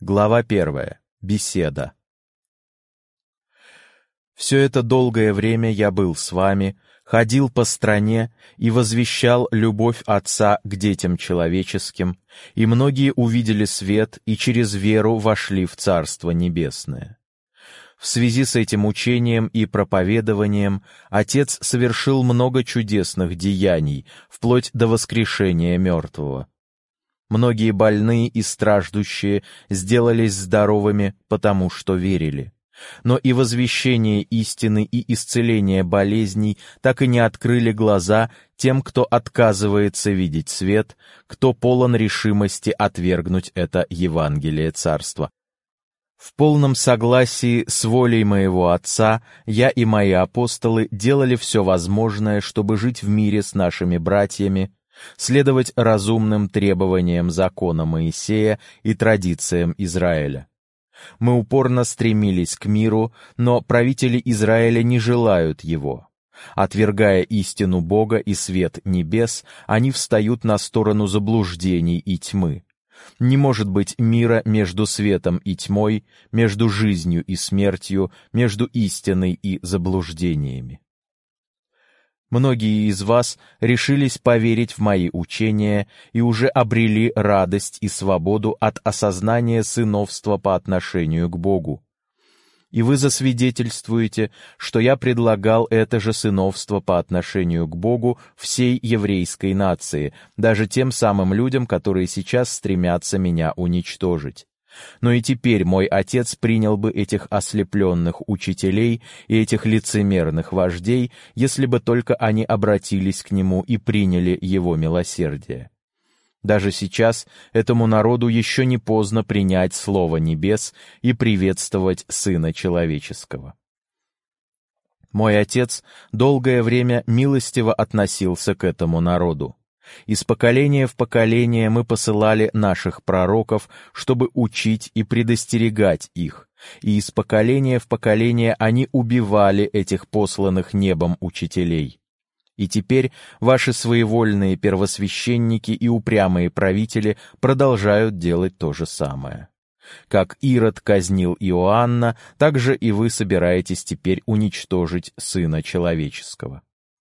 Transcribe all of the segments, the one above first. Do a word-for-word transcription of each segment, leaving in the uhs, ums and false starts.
Глава первая. Беседа. Все это долгое время я был с вами, ходил по стране и возвещал любовь Отца к детям человеческим, и многие увидели свет и через веру вошли в Царство Небесное. В связи с этим учением и проповедованием Отец совершил много чудесных деяний, вплоть до воскрешения мертвого. Многие больные и страждущие сделались здоровыми, потому что верили. Но и возвещение истины и исцеление болезней так и не открыли глаза тем, кто отказывается видеть свет, кто полон решимости отвергнуть это Евангелие Царства. В полном согласии с волей моего Отца я и мои апостолы делали все возможное, чтобы жить в мире с нашими братьями, следовать разумным требованиям закона Моисея и традициям Израиля. Мы упорно стремились к миру, но правители Израиля не желают его. Отвергая истину Бога и свет небес, они встают на сторону заблуждений и тьмы. Не может быть мира между светом и тьмой, между жизнью и смертью, между истиной и заблуждениями. Многие из вас решились поверить в мои учения и уже обрели радость и свободу от осознания сыновства по отношению к Богу. И вы засвидетельствуете, что я предлагал это же сыновство по отношению к Богу всей еврейской нации, даже тем самым людям, которые сейчас стремятся меня уничтожить. Но и теперь мой Отец принял бы этих ослепленных учителей и этих лицемерных вождей, если бы только они обратились к Нему и приняли Его милосердие. Даже сейчас этому народу еще не поздно принять Слово Небес и приветствовать Сына Человеческого. Мой Отец долгое время милостиво относился к этому народу. Из поколения в поколение мы посылали наших пророков, чтобы учить и предостерегать их, и из поколения в поколение они убивали этих посланных небом учителей. И теперь ваши своевольные первосвященники и упрямые правители продолжают делать то же самое. Как Ирод казнил Иоанна, так же и вы собираетесь теперь уничтожить Сына Человеческого.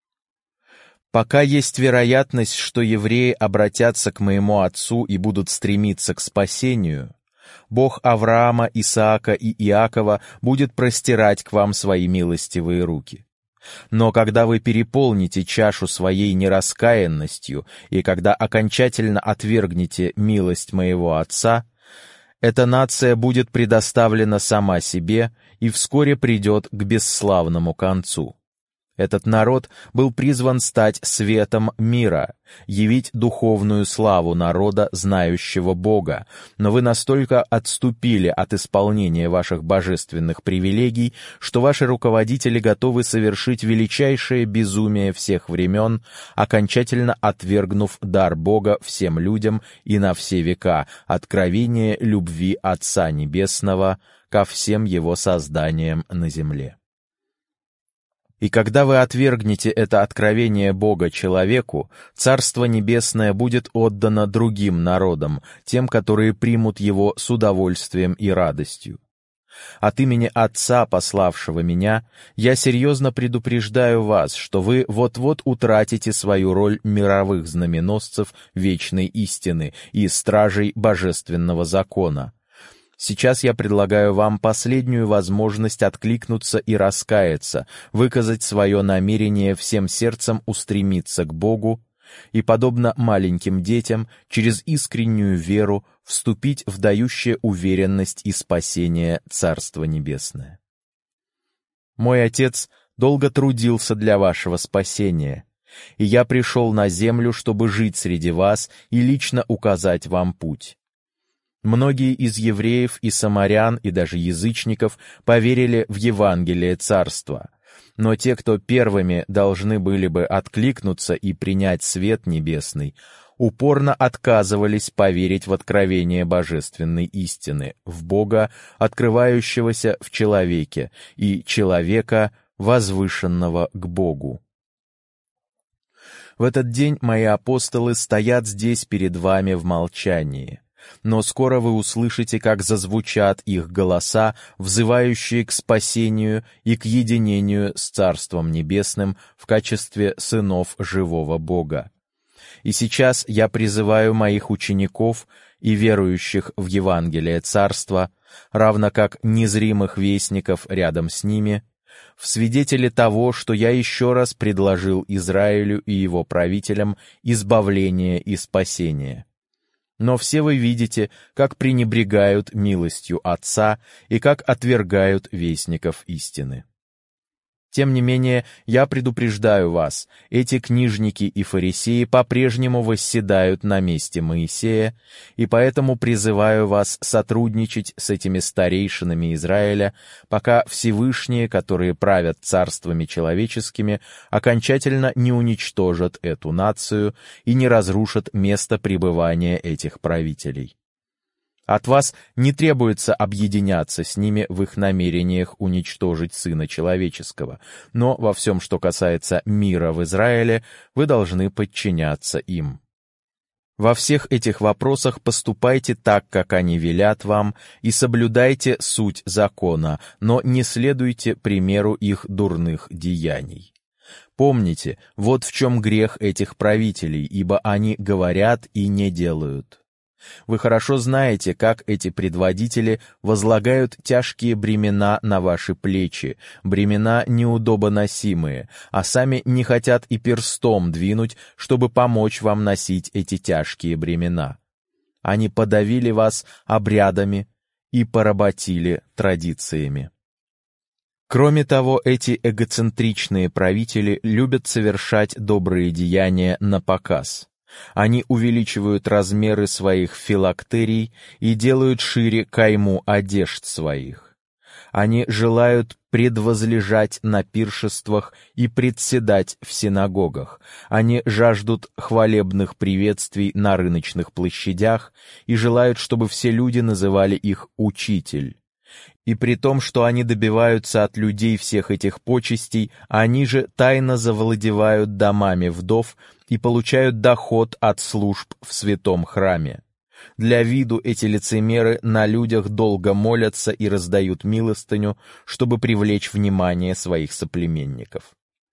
Пока есть вероятность, что евреи обратятся к моему Отцу и будут стремиться к спасению, Бог Авраама, Исаака и Иакова будет простирать к вам свои милостивые руки. Но когда вы переполните чашу своей нераскаянностью и когда окончательно отвергнете милость моего Отца, эта нация будет предоставлена сама себе и вскоре придет к бесславному концу. Этот народ был призван стать светом мира, явить духовную славу народа, знающего Бога, но вы настолько отступили от исполнения ваших божественных привилегий, что ваши руководители готовы совершить величайшее безумие всех времен, окончательно отвергнув дар Бога всем людям и на все века, откровение любви Отца Небесного ко всем Его созданиям на земле. И когда вы отвергнете это откровение Бога человеку, Царство Небесное будет отдано другим народам, тем, которые примут его с удовольствием и радостью. От имени Отца, пославшего меня, я серьезно предупреждаю вас, что вы вот-вот утратите свою роль мировых знаменосцев вечной истины и стражей божественного закона. Сейчас я предлагаю вам последнюю возможность откликнуться и раскаяться, выказать свое намерение всем сердцем устремиться к Богу и, подобно маленьким детям, через искреннюю веру вступить в дающее уверенность и спасение Царство Небесное. Мой Отец долго трудился для вашего спасения, и я пришел на землю, чтобы жить среди вас и лично указать вам путь. Многие из евреев и самарян, и даже язычников поверили в Евангелие Царства, но те, кто первыми должны были бы откликнуться и принять свет небесный, упорно отказывались поверить в откровение божественной истины, в Бога, открывающегося в человеке, и человека, возвышенного к Богу. В этот день мои апостолы стоят здесь перед вами в молчании. но скоро вы услышите, как зазвучат их голоса, взывающие к спасению и к единению с Царством Небесным в качестве сынов живого Бога. И сейчас я призываю моих учеников и верующих в Евангелие Царства, равно как незримых вестников рядом с ними, в свидетели того, что я еще раз предложил Израилю и его правителям избавление и спасение. Но все вы видите, как пренебрегают милостью Отца и как отвергают вестников истины. Тем не менее, я предупреждаю вас, эти книжники и фарисеи по-прежнему восседают на месте Моисея, и поэтому призываю вас сотрудничать с этими старейшинами Израиля, пока Всевышние, которые правят царствами человеческими, окончательно не уничтожат эту нацию и не разрушат место пребывания этих правителей. От вас не требуется объединяться с ними в их намерениях уничтожить Сына Человеческого, но во всем, что касается мира в Израиле, вы должны подчиняться им. Во всех этих вопросах поступайте так, как они велят вам, и соблюдайте суть закона, но не следуйте примеру их дурных деяний. Помните, вот в чем грех этих правителей, ибо они говорят и не делают. Вы хорошо знаете, как эти предводители возлагают тяжкие бремена на ваши плечи, бремена неудобоносимые, а сами не хотят и перстом двинуть, чтобы помочь вам носить эти тяжкие бремена. Они подавили вас обрядами и поработили традициями. Кроме того, эти эгоцентричные правители любят совершать добрые деяния напоказ. Они увеличивают размеры своих филактерий и делают шире кайму одежд своих. Они желают предвозлежать на пиршествах и председать в синагогах. Они жаждут хвалебных приветствий на рыночных площадях и желают, чтобы все люди называли их «учитель». И при том, что они добиваются от людей всех этих почестей, они же тайно завладевают домами вдов и получают доход от служб в святом храме. Для виду эти лицемеры на людях долго молятся и раздают милостыню, чтобы привлечь внимание своих соплеменников.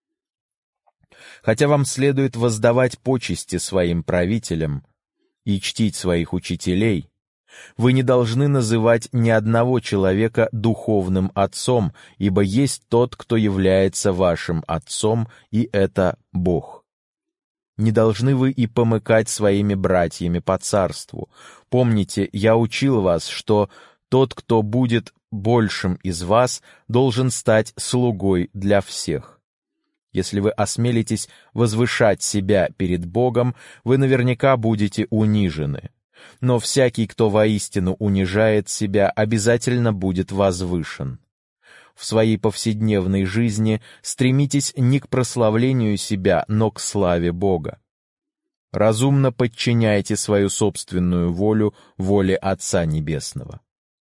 Хотя вам следует воздавать почести своим правителям и чтить своих учителей, вы не должны называть ни одного человека духовным отцом, ибо есть тот, кто является вашим отцом, и это Бог. Не должны вы и помыкать своими братьями по царству. Помните, я учил вас, что тот, кто будет большим из вас, должен стать слугой для всех. Если вы осмелитесь возвышать себя перед Богом, вы наверняка будете унижены. Но всякий, кто воистину унижает себя, обязательно будет возвышен. В своей повседневной жизни стремитесь не к прославлению себя, но к славе Бога. Разумно подчиняйте свою собственную волю воле Отца Небесного.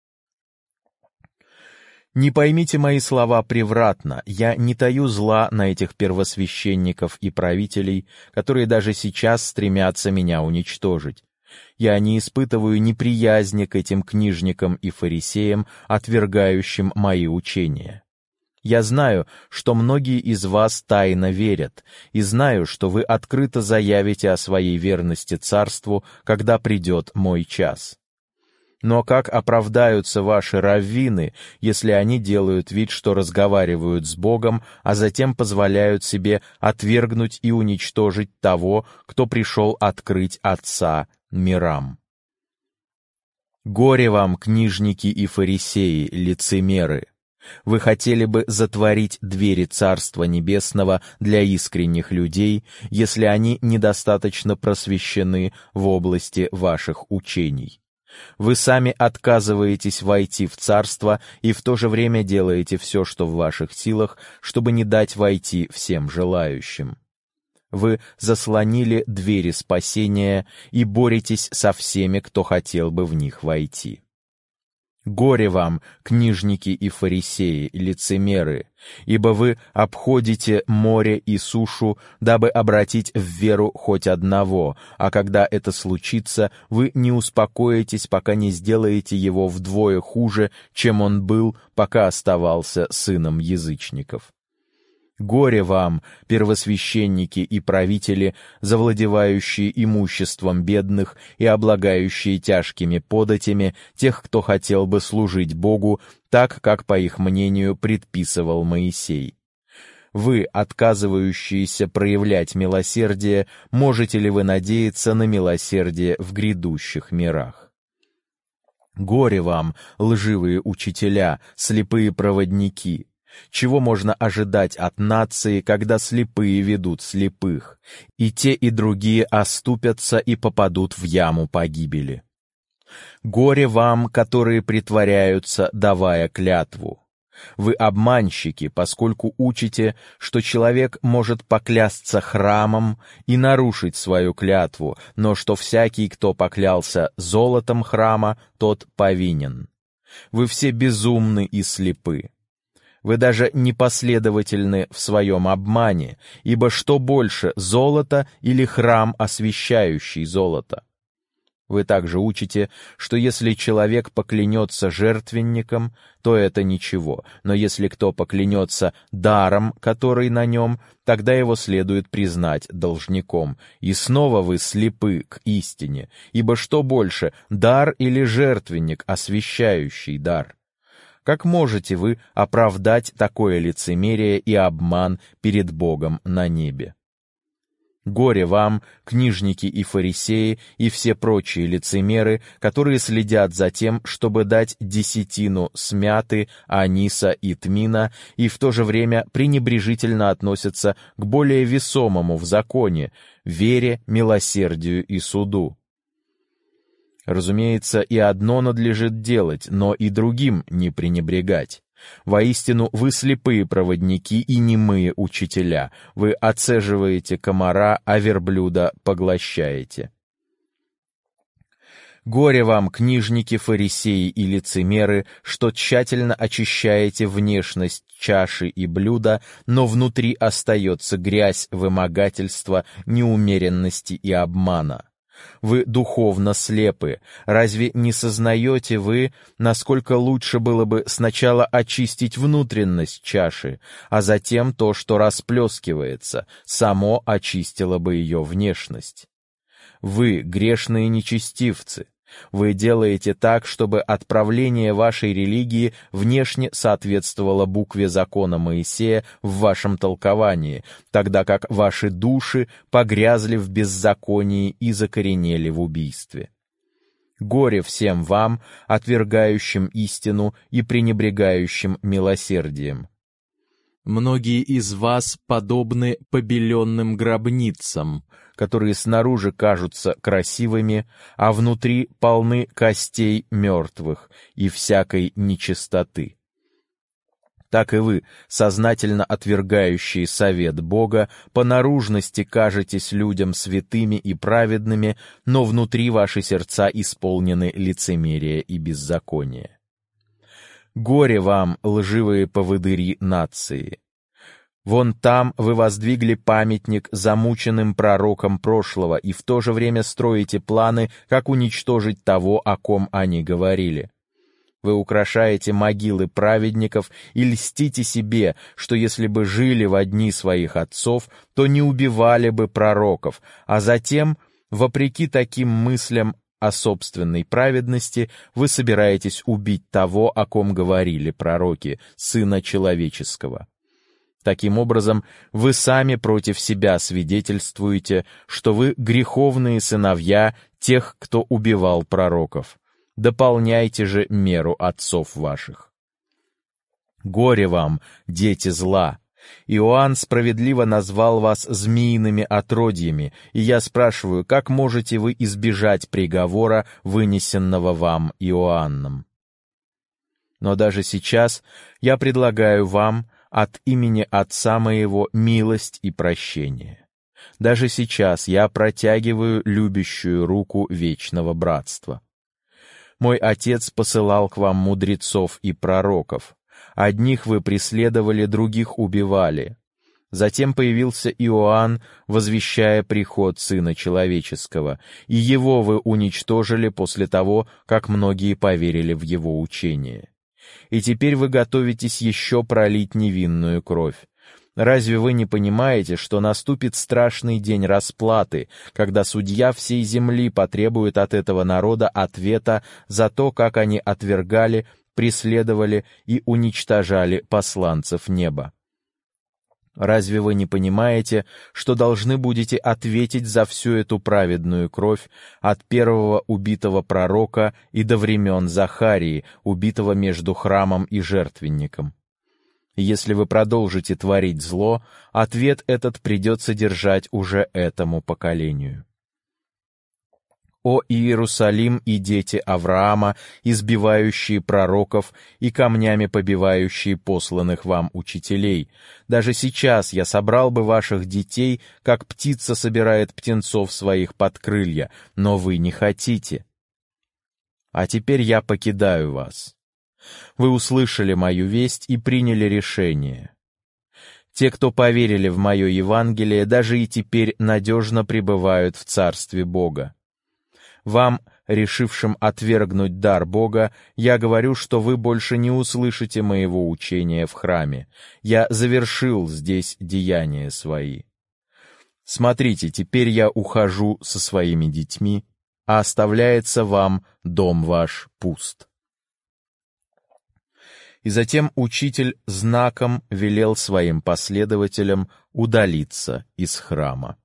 Не поймите мои слова превратно, я не таю зла на этих первосвященников и правителей, которые даже сейчас стремятся меня уничтожить. Я не испытываю неприязни к этим книжникам и фарисеям, отвергающим мои учения. Я знаю, что многие из вас тайно верят, и знаю, что вы открыто заявите о своей верности царству, когда придет мой час. Но как оправдаются ваши раввины, если они делают вид, что разговаривают с Богом, а затем позволяют себе отвергнуть и уничтожить того, кто пришел открыть Отца мирам? Горе вам, книжники и фарисеи, лицемеры! Вы хотели бы затворить двери Царства Небесного для искренних людей, если они недостаточно просвещены в области ваших учений. Вы сами отказываетесь войти в Царство и в то же время делаете все, что в ваших силах, чтобы не дать войти всем желающим. Вы заслонили двери спасения и боретесь со всеми, кто хотел бы в них войти. Горе вам, книжники и фарисеи, лицемеры, ибо вы обходите море и сушу, дабы обратить в веру хоть одного, а когда это случится, вы не успокоитесь, пока не сделаете его вдвое хуже, чем он был, пока оставался сыном язычников. Горе вам, первосвященники и правители, завладевающие имуществом бедных и облагающие тяжкими податями тех, кто хотел бы служить Богу, так, как, по их мнению, предписывал Моисей. Вы, отказывающиеся проявлять милосердие, можете ли вы надеяться на милосердие в грядущих мирах? Горе вам, лживые учителя, слепые проводники! Чего можно ожидать от нации, когда слепые ведут слепых, и те, и другие оступятся и попадут в яму погибели? Горе вам, которые притворяются, давая клятву. Вы обманщики, поскольку учите, что человек может поклясться храмом и нарушить свою клятву, но что всякий, кто поклялся золотом храма, тот повинен. Вы все безумны и слепы. Вы даже непоследовательны в своем обмане, ибо что больше, золото или храм, освящающий золото? Вы также учите, что если человек поклянется жертвенником, то это ничего, но если кто поклянется даром, который на нем, тогда его следует признать должником. И снова вы слепы к истине, ибо что больше, дар или жертвенник, освящающий дар? Как можете вы оправдать такое лицемерие и обман перед Богом на небе? Горе вам, книжники и фарисеи, и все прочие лицемеры, которые следят за тем, чтобы дать десятину смяты, аниса и тмина, и в то же время пренебрежительно относятся к более весомому в законе — вере, милосердию и суду. Разумеется, и одно надлежит делать, но и другим не пренебрегать. Воистину, вы слепые проводники и немые учителя. Вы оцеживаете комара, а верблюда поглощаете. Горе вам, книжники, фарисеи и лицемеры, что тщательно очищаете внешность чаши и блюда, но внутри остается грязь вымогательства, неумеренности и обмана. Вы духовно слепы. Разве не сознаете вы, насколько лучше было бы сначала очистить внутренность чаши, а затем то, что расплескивается, само очистило бы ее внешность? Вы, грешные нечестивцы, вы делаете так, чтобы отправление вашей религии внешне соответствовало букве закона Моисея в вашем толковании, тогда как ваши души погрязли в беззаконии и закоренели в убийстве. Горе всем вам, отвергающим истину и пренебрегающим милосердием. Многие из вас подобны побеленным гробницам, которые снаружи кажутся красивыми, а внутри полны костей мертвых и всякой нечистоты. Так и вы, сознательно отвергающие совет Бога, по наружности кажетесь людям святыми и праведными, но внутри ваши сердца исполнены лицемерия и беззакония. Горе вам, лживые поводыри нации! Вон там вы воздвигли памятник замученным пророкам прошлого и в то же время строите планы, как уничтожить того, о ком они говорили. Вы украшаете могилы праведников и льстите себе, что если бы жили во дни своих отцов, то не убивали бы пророков, а затем, вопреки таким мыслям о собственной праведности, вы собираетесь убить того, о ком говорили пророки, Сына Человеческого. Таким образом, вы сами против себя свидетельствуете, что вы греховные сыновья тех, кто убивал пророков. Дополняйте же меру отцов ваших. Горе вам, дети зла! Иоанн справедливо назвал вас змеиными отродьями, и я спрашиваю, как можете вы избежать приговора, вынесенного вам Иоанном? Но даже сейчас я предлагаю вам от имени Отца моего милость и прощение. Даже сейчас я протягиваю любящую руку вечного братства. Мой отец посылал к вам мудрецов и пророков. Одних вы преследовали, других убивали. Затем появился Иоанн, возвещая приход Сына Человеческого, и его вы уничтожили после того, как многие поверили в его учение. И теперь вы готовитесь еще пролить невинную кровь. Разве вы не понимаете, что наступит страшный день расплаты, когда судья всей земли потребует от этого народа ответа за то, как они отвергали, преследовали и уничтожали посланцев неба? Разве вы не понимаете, что должны будете ответить за всю эту праведную кровь от первого убитого пророка и до времен Захарии, убитого между храмом и жертвенником? Если вы продолжите творить зло, ответ этот придется держать уже этому поколению. О Иерусалим и дети Авраама, избивающие пророков и камнями побивающие посланных вам учителей! Даже сейчас я собрал бы ваших детей, как птица собирает птенцов своих под крылья, но вы не хотите. А теперь я покидаю вас. Вы услышали мою весть и приняли решение. Те, кто поверили в мое Евангелие, даже и теперь надежно пребывают в Царстве Бога. Вам, решившим отвергнуть дар Бога, я говорю, что вы больше не услышите моего учения в храме. Я завершил здесь деяния свои. Смотрите, теперь я ухожу со своими детьми, а оставляется вам дом ваш пуст». И затем учитель знаком велел своим последователям удалиться из храма.